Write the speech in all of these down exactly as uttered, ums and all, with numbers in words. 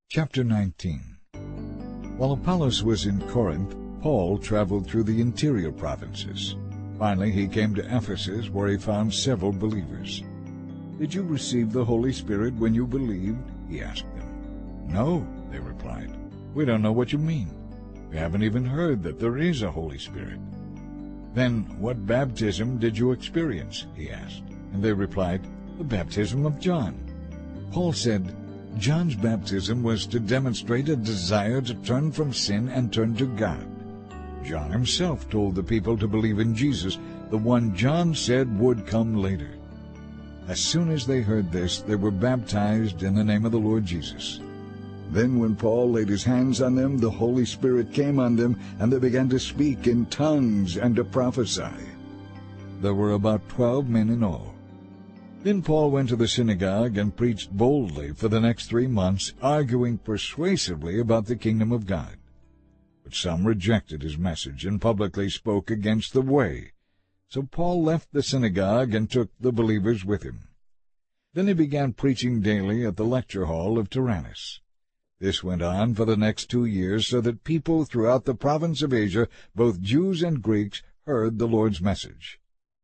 Chapter nineteen. While Apollos was in Corinth, Paul traveled through the interior provinces. Finally, he came to Ephesus, where he found several believers. "Did you receive the Holy Spirit when you believed?" he asked them. "No," they replied. "We don't know what you mean. We haven't even heard that there is a Holy Spirit." "Then what baptism did you experience?" he asked. And they replied, "The baptism of John." Paul said, John's baptism was to demonstrate a desire to turn from sin and turn to God. John himself told the people to believe in Jesus, the one John said would come later. As soon as they heard this, they were baptized in the name of the Lord Jesus. Then when Paul laid his hands on them, the Holy Spirit came on them, and they began to speak in tongues and to prophesy. There were about twelve men in all. Then Paul went to the synagogue and preached boldly for the next three months, arguing persuasively about the kingdom of God. But some rejected his message and publicly spoke against the way. So Paul left the synagogue and took the believers with him. Then he began preaching daily at the lecture hall of Tyrannus. This went on for the next two years, so that people throughout the province of Asia, both Jews and Greeks, heard the Lord's message.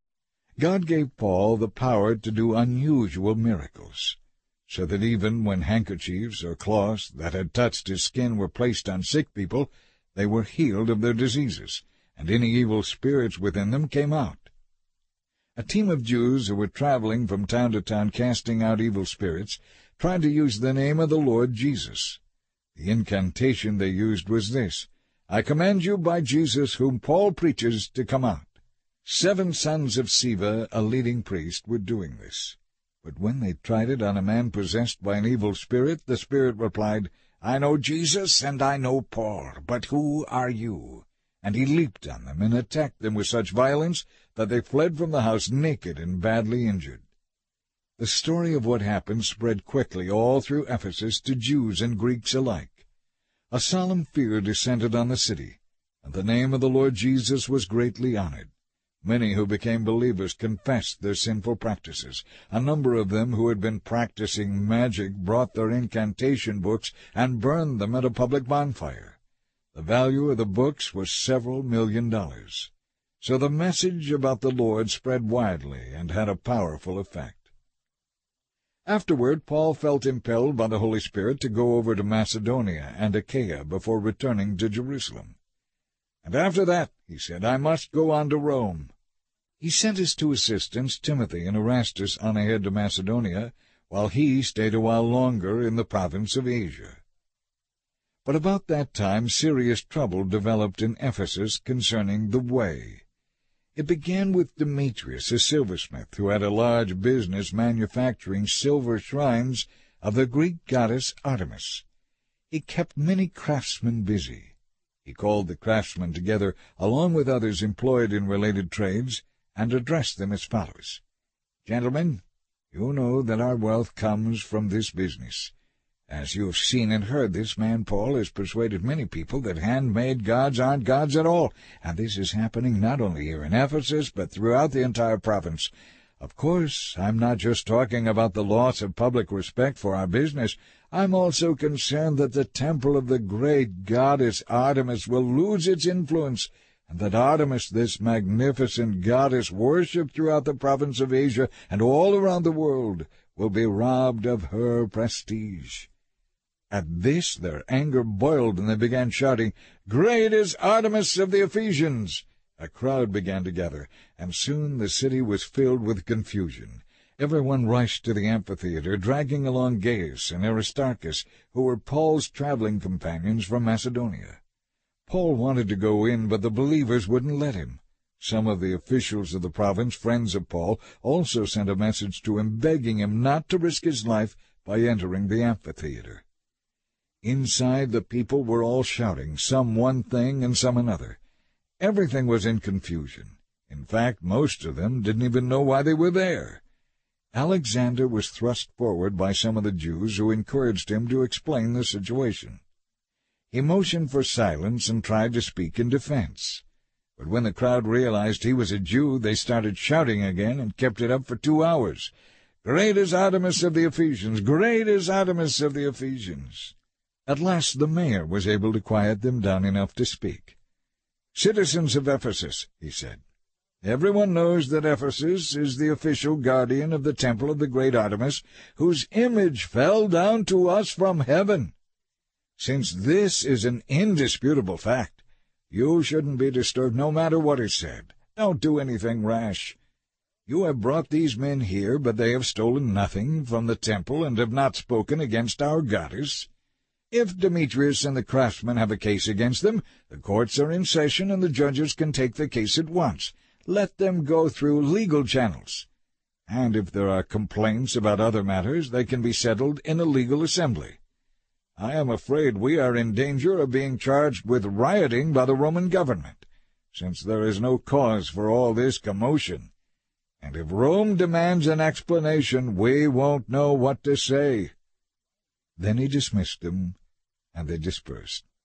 God gave Paul the power to do unusual miracles, so that even when handkerchiefs or cloths that had touched his skin were placed on sick people, they were healed of their diseases, and any evil spirits within them came out. A team of Jews who were traveling from town to town casting out evil spirits tried to use the name of the Lord Jesus. The incantation they used was this: "I command you by Jesus whom Paul preaches to come out." Seven sons of Sceva, a leading priest, were doing this. But when they tried it on a man possessed by an evil spirit, the spirit replied, "I know Jesus and I know Paul, but who are you?" And he leaped on them and attacked them with such violence that they fled from the house naked and badly injured. The story of what happened spread quickly all through Ephesus to Jews and Greeks alike. A solemn fear descended on the city, and the name of the Lord Jesus was greatly honored. Many who became believers confessed their sinful practices. A number of them who had been practicing magic brought their incantation books and burned them at a public bonfire. The value of the books was several million dollars. So the message about the Lord spread widely and had a powerful effect. Afterward, Paul felt impelled by the Holy Spirit to go over to Macedonia and Achaia before returning to Jerusalem. "And after that," he said, "I must go on to Rome." He sent his two assistants, Timothy and Erastus, on ahead to Macedonia, while he stayed a while longer in the province of Asia. But about that time serious trouble developed in Ephesus concerning the way. It began with Demetrius, a silversmith, who had a large business manufacturing silver shrines of the Greek goddess Artemis. He kept many craftsmen busy. He called the craftsmen together, along with others employed in related trades, and addressed them as follows: "Gentlemen, you know that our wealth comes from this business. As you have seen and heard, this man Paul has persuaded many people that handmade gods aren't gods at all, and this is happening not only here in Ephesus, but throughout the entire province. Of course, I'm not just talking about the loss of public respect for our business. I'm also concerned that the temple of the great goddess Artemis will lose its influence, and that Artemis, this magnificent goddess worshipped throughout the province of Asia and all around the world, will be robbed of her prestige." At this their anger boiled, and they began shouting, "Great is Artemis of the Ephesians!" A crowd began to gather, and soon the city was filled with confusion. Everyone rushed to the amphitheater, dragging along Gaius and Aristarchus, who were Paul's traveling companions from Macedonia. Paul wanted to go in, but the believers wouldn't let him. Some of the officials of the province, friends of Paul, also sent a message to him begging him not to risk his life by entering the amphitheater. Inside, the people were all shouting, some one thing and some another. Everything was in confusion. In fact, most of them didn't even know why they were there. Alexander was thrust forward by some of the Jews, who encouraged him to explain the situation. He motioned for silence and tried to speak in defense. But when the crowd realized he was a Jew, they started shouting again and kept it up for two hours. "Great is Artemis of the Ephesians! Great is Artemis of the Ephesians!" At last the mayor was able to quiet them down enough to speak. "Citizens of Ephesus," he said, "everyone knows that Ephesus is the official guardian of the temple of the great Artemis, whose image fell down to us from heaven. Since this is an indisputable fact, you shouldn't be disturbed no matter what is said. Don't do anything rash. You have brought these men here, but they have stolen nothing from the temple and have not spoken against our goddess. If Demetrius and the craftsmen have a case against them, the courts are in session and the judges can take the case at once. Let them go through legal channels. And if there are complaints about other matters, they can be settled in a legal assembly. I am afraid we are in danger of being charged with rioting by the Roman government, since there is no cause for all this commotion. And if Rome demands an explanation, we won't know what to say." Then he dismissed them, and they dispersed.